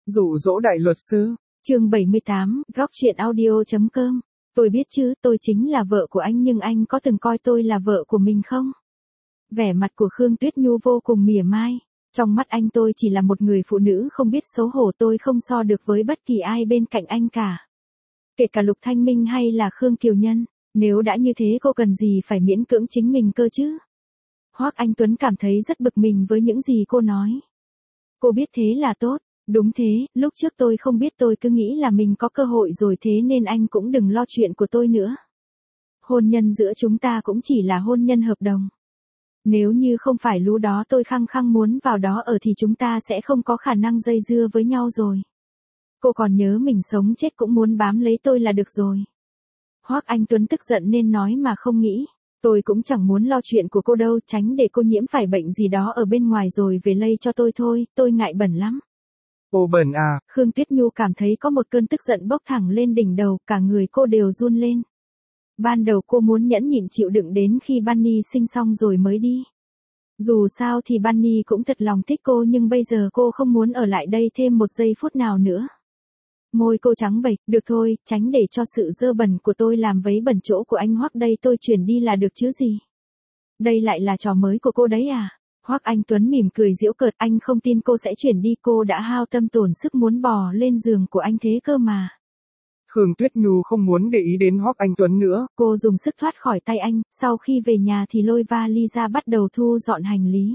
Dụ dỗ đại luật sư. Chương 78, góc chuyện audio.com. Tôi biết chứ, tôi chính là vợ của anh, nhưng anh có từng coi tôi là vợ của mình không? Vẻ mặt của Khương Tuyết Nhu vô cùng mỉa mai. Trong mắt anh tôi chỉ là một người phụ nữ không biết xấu hổ, tôi không so được với bất kỳ ai bên cạnh anh cả. Kể cả Lục Thanh Minh hay là Khương Kiều Nhân. Nếu đã như thế cô cần gì phải miễn cưỡng chính mình cơ chứ? Hoắc Anh Tuấn cảm thấy rất bực mình với những gì cô nói. Cô biết thế là tốt. Đúng thế, lúc trước tôi không biết, tôi cứ nghĩ là mình có cơ hội rồi, thế nên anh cũng đừng lo chuyện của tôi nữa. Hôn nhân giữa chúng ta cũng chỉ là hôn nhân hợp đồng. Nếu như không phải lú đó tôi khăng khăng muốn vào đó ở thì chúng ta sẽ không có khả năng dây dưa với nhau rồi. Cô còn nhớ mình sống chết cũng muốn bám lấy tôi là được rồi. Hoắc Anh Tuấn tức giận nên nói mà không nghĩ. Tôi cũng chẳng muốn lo chuyện của cô đâu, tránh để cô nhiễm phải bệnh gì đó ở bên ngoài rồi về lây cho tôi thôi, tôi ngại bẩn lắm. Ô bẩn à? Khương Tuyết Nhu cảm thấy có một cơn tức giận bốc thẳng lên đỉnh đầu, cả người cô đều run lên. Ban đầu cô muốn nhẫn nhịn chịu đựng đến khi Bunny sinh xong rồi mới đi. Dù sao thì Bunny cũng thật lòng thích cô, nhưng bây giờ cô không muốn ở lại đây thêm một giây phút nào nữa. Môi cô trắng bệch, được thôi, tránh để cho sự dơ bẩn của tôi làm vấy bẩn chỗ của anh Hoắc đây, tôi chuyển đi là được chứ gì. Đây lại là trò mới của cô đấy à? Hoắc Anh Tuấn mỉm cười giễu cợt, anh không tin cô sẽ chuyển đi, cô đã hao tâm tổn sức muốn bò lên giường của anh thế cơ mà. Khương Tuyết Nhu không muốn để ý đến Hoắc Anh Tuấn nữa. Cô dùng sức thoát khỏi tay anh, sau khi về nhà thì lôi vali ra bắt đầu thu dọn hành lý.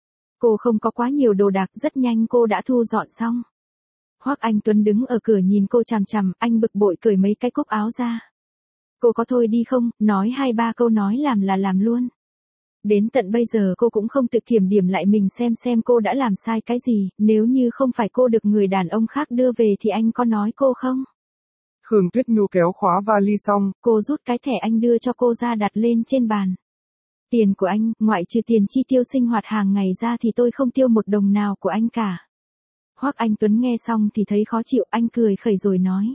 Cô không có quá nhiều đồ đạc, rất nhanh cô đã thu dọn xong. Hoắc Anh Tuấn đứng ở cửa nhìn cô chằm chằm, anh bực bội cởi mấy cái cúc áo ra. Cô có thôi đi không, nói 2-3 câu nói làm là làm luôn. Đến tận bây giờ cô cũng không tự kiểm điểm lại mình xem cô đã làm sai cái gì, nếu như không phải cô được người đàn ông khác đưa về thì anh có nói cô không? Khương Tuyết Nhu kéo khóa vali xong, cô rút cái thẻ anh đưa cho cô ra đặt lên trên bàn. Tiền của anh, ngoại trừ tiền chi tiêu sinh hoạt hàng ngày ra thì tôi không tiêu một đồng nào của anh cả. Hoắc Anh Tuấn nghe xong thì thấy khó chịu, anh cười khẩy rồi nói.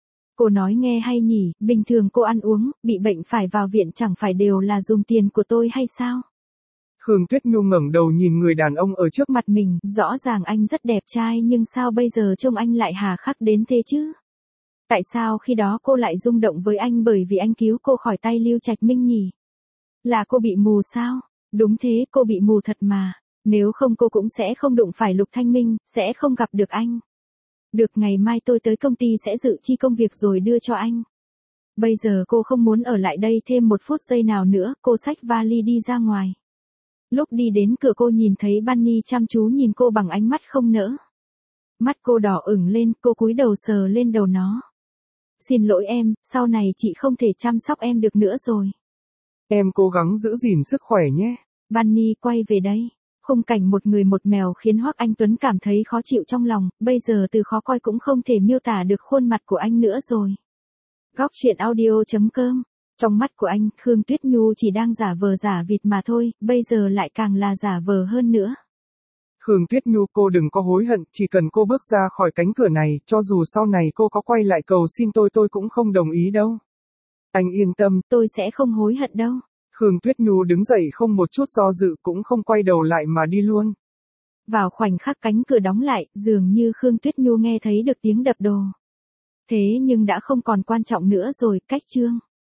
Cô nói nghe hay nhỉ, bình thường cô ăn uống, bị bệnh phải vào viện chẳng phải đều là dùng tiền của tôi hay sao? Khương Tuyết Nhu ngẩng đầu nhìn người đàn ông ở trước mặt mình, rõ ràng anh rất đẹp trai nhưng sao bây giờ trông anh lại hà khắc đến thế chứ? Tại sao khi đó cô lại rung động với anh bởi vì anh cứu cô khỏi tay Lưu Trạch Minh nhỉ? Là cô bị mù sao? Đúng thế, cô bị mù thật mà. Nếu không cô cũng sẽ không đụng phải Lục Thanh Minh, sẽ không gặp được anh. Được, ngày mai tôi tới công ty sẽ dự chi công việc rồi đưa cho anh. Bây giờ cô không muốn ở lại đây thêm một phút giây nào nữa, cô xách vali đi ra ngoài. Lúc đi đến cửa cô nhìn thấy Bunny chăm chú nhìn cô bằng ánh mắt không nỡ. Mắt cô đỏ ửng lên, cô cúi đầu sờ lên đầu nó. Xin lỗi em, sau này chị không thể chăm sóc em được nữa rồi. Em cố gắng giữ gìn sức khỏe nhé. Bunny quay về đây. Khung cảnh một người một mèo khiến Hoắc Anh Tuấn cảm thấy khó chịu trong lòng, bây giờ từ khó coi cũng không thể miêu tả được khuôn mặt của anh nữa rồi. Góc chuyện audio.com. Trong mắt của anh, Khương Tuyết Nhu chỉ đang giả vờ giả vịt mà thôi, bây giờ lại càng là giả vờ hơn nữa. Khương Tuyết Nhu, cô đừng có hối hận, chỉ cần cô bước ra khỏi cánh cửa này, cho dù sau này cô có quay lại cầu xin tôi cũng không đồng ý đâu. Anh yên tâm, tôi sẽ không hối hận đâu. Khương Tuyết Nhu đứng dậy không một chút do dự, cũng không quay đầu lại mà đi luôn. Vào khoảnh khắc cánh cửa đóng lại, dường như Khương Tuyết Nhu nghe thấy được tiếng đập đồ. Thế nhưng đã không còn quan trọng nữa rồi, cách chương.